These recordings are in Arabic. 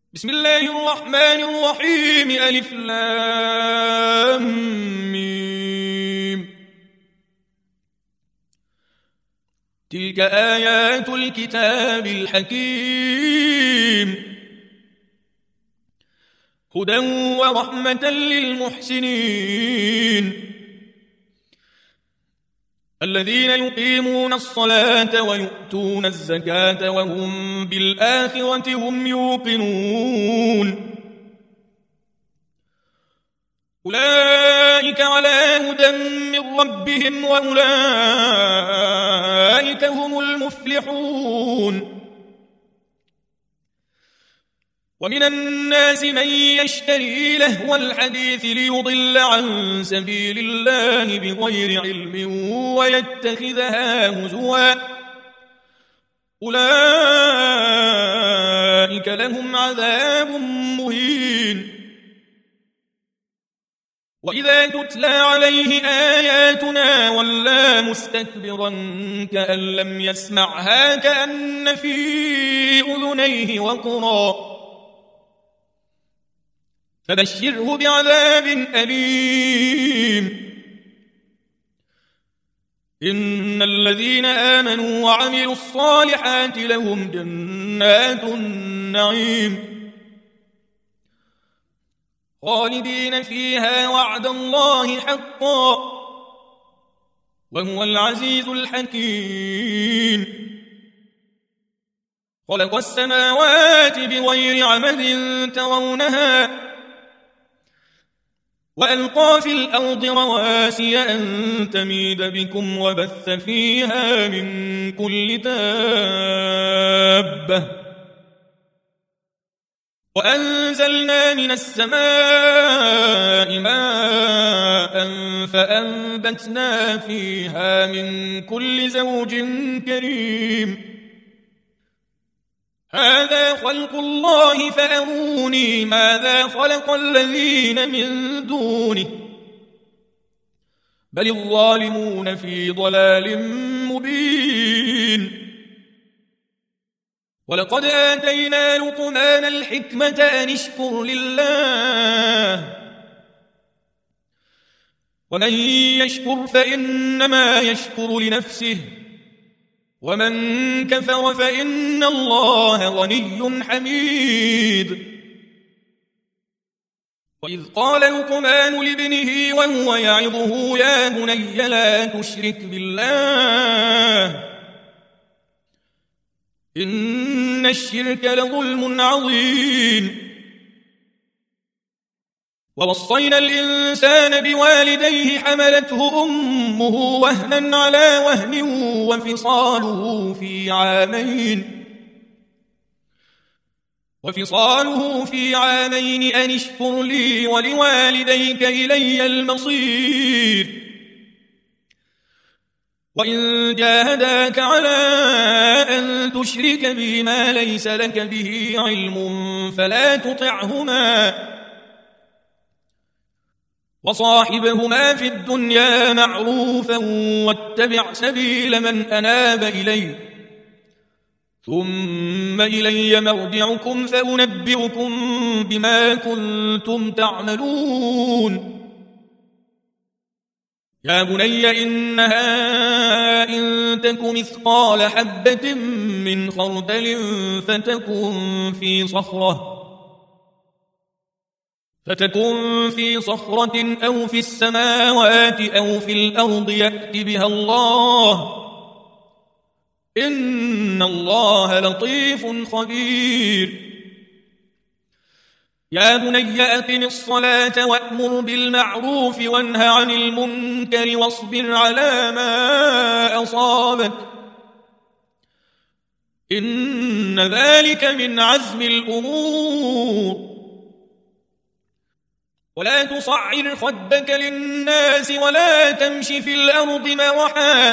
بسم الله الرحمن الرحيم. ألف لام ميم. تلك آيات الكتاب الحكيم هدى ورحمة للمحسنين الذين يقيمون الصلاة ويؤتون الزكاة وهم بالآخرة هم يوقنون أولئك على هدى من ربهم وأولئك هم المفلحون. ومن الناس من يشتري لهو الحديث ليضل عن سبيل الله بغير علم ويتخذها هزوا أولئك لهم عذاب مهين. وإذا تتلى عليه آياتنا ولى مستكبرا كأن لم يسمعها كأن في أذنيه وقرا فبشره بعذاب أليم. إن الذين آمنوا وعملوا الصالحات لهم جنات النعيم خالدين فيها وعد الله حقا وهو العزيز الحكيم. خلق السماوات بغير عمد ترونها وألقى في الأرض رواسي أن تميد بكم وبث فيها من كل دابة وأنزلنا من السماء ماء فأنبتنا فيها من كل زوج كريم. هذا خلق الله فأروني ماذا خلق الذين من دونه بل الظالمون في ضلال مبين. ولقد آتينا لقمان الحكمة أن اشكر لله ومن يشكر فإنما يشكر لنفسه ومن كفر فإن الله غني حميد. وإذ قال لقمان لابنه وهو يعظه يا بني لا تشرك بالله إن الشرك لظلم عظيم. ووصينا الإنسان بوالديه حملته أمه وهنا على وهن وفصاله في عامين أن اشكر لي ولوالديك إلي المصير. وإن جاهداك على أن تشرك بي ما ليس لك به علم فلا تطعهما وصاحبهما في الدنيا معروفا واتبع سبيل من أناب إلي ثم إلي مرجعكم فأنبئكم بما كنتم تعملون. يا بني إنها إن تك مثقال حبة من خردل فتكن في صخرة أو في السماوات أو في الأرض يأت بها الله إن الله لطيف خبير. يا بني أقم الصلاة وأمر بالمعروف وانه عن المنكر واصبر على ما أصابك إن ذلك من عزم الأمور. ولا تصعر خدك للناس ولا تمش في الأرض مرحا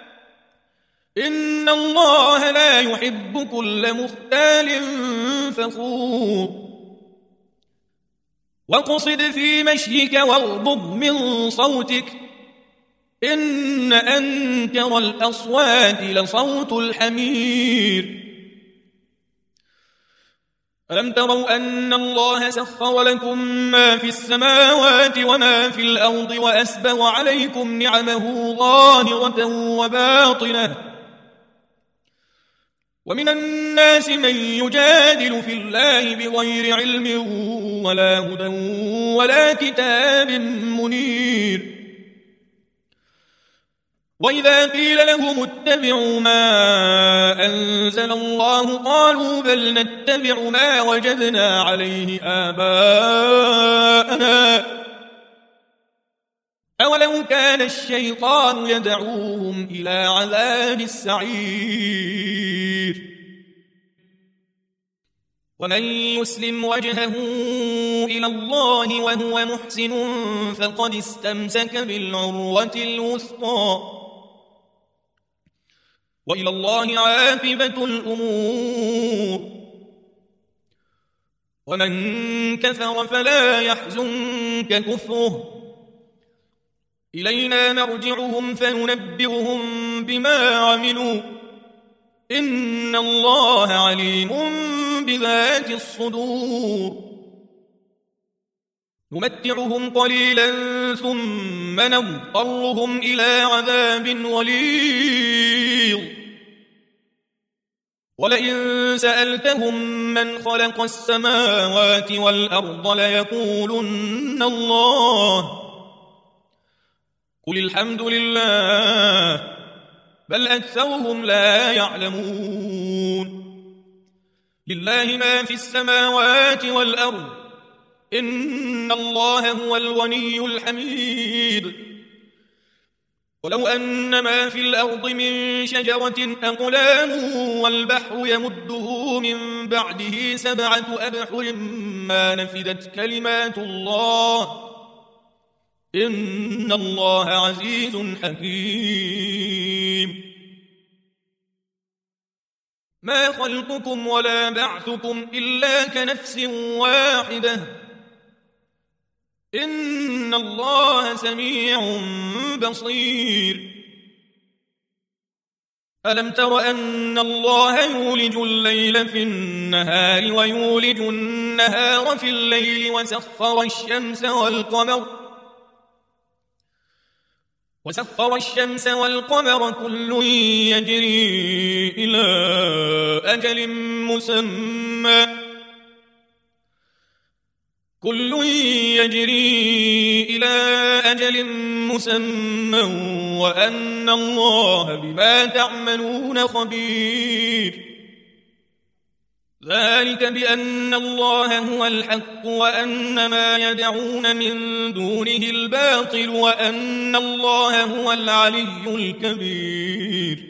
إن الله لا يحب كل مختال فخور. واقصد في مشيك واغضض من صوتك إن أنكر الأصوات لصوت الحمير. ألم تروا أن الله سخر لكم ما في السماوات وما في الأرض وأسبغ عليكم نعمه ظاهرة وباطنة ومن الناس من يجادل في الله بغير علم ولا هدى ولا كتاب منير وإذا قيل لهم اتبعوا ما أنزل الله قالوا بل نتبع ما وجدنا عليه آباءنا أولو كان الشيطان يدعوهم إلى عذاب السعير ومن يسلم وجهه إلى الله وهو محسن فقد استمسك بالعروة الوثقى وإلى الله عاقبة الأمور ومن كفر فلا يحزنك كفره إلينا مرجعهم فننبئهم بما عملوا إن الله عليم بذات الصدور نمتعهم قليلا ثم نضطرهم إلى عذاب غليظ ولئن سألتهم من خلق السماوات والأرض ليقولن الله قل الحمد لله بل أكثرهم لا يعلمون لله ما في السماوات والأرض إن الله هو الغني الحميد ولو أن ما في الأرض من شجرة أقلام والبحر يمده من بعده 7 أبحر ما نفدت كلمات الله إن الله عزيز حكيم ما خلقكم ولا بعثكم إلا كنفس واحدة إن الله سميع بصير ألم تر أن الله يولج الليل في النهار ويولج النهار في الليل وسخر الشمس والقمر كل يجري إلى أجل مسمى وأن الله بما تعملون خبير ذلك بأن الله هو الحق وأن ما يدعون من دونه الباطل وأن الله هو العلي الكبير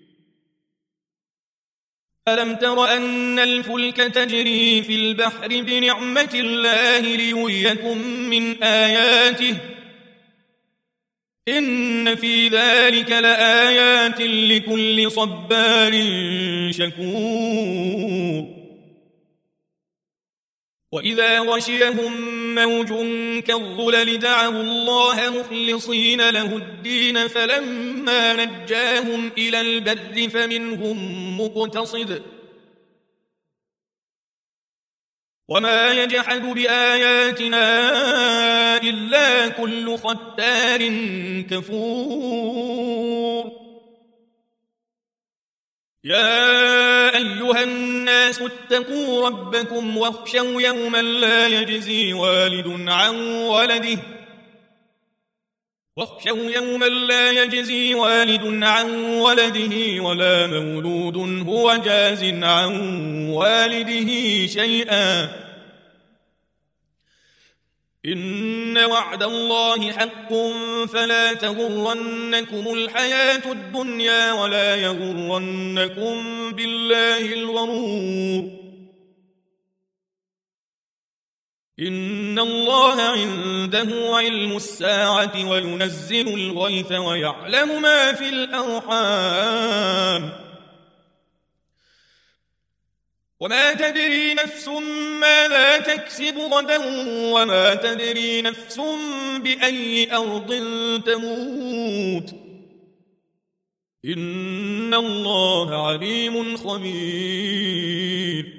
ألم تر أن الفلك تجري في البحر بنعمة الله ليريكم من آياته إن في ذلك لآيات لكل صبار شكور وإذا غشيهم موج كالظلل دعوا الله مخلصين له الدين فلما نجاهم إلى البر فمنهم مقتصد وما يجحد بآياتنا إلا كل ختار كفور يا أيها الناس اتقوا ربكم واخشوا يوما لا يجزي والد عن ولده ولا مولود هو جاز عن والده شيئا إن وعد الله حق فلا تغرنكم الحياة الدنيا ولا يغرنكم بالله الغرور إن الله عنده علم الساعة وينزل الغيث ويعلم ما في الأرحام وما تدري نفس ماذا تكسب غدا وما تدري نفس بأي أرض تموت إن الله عليم خبير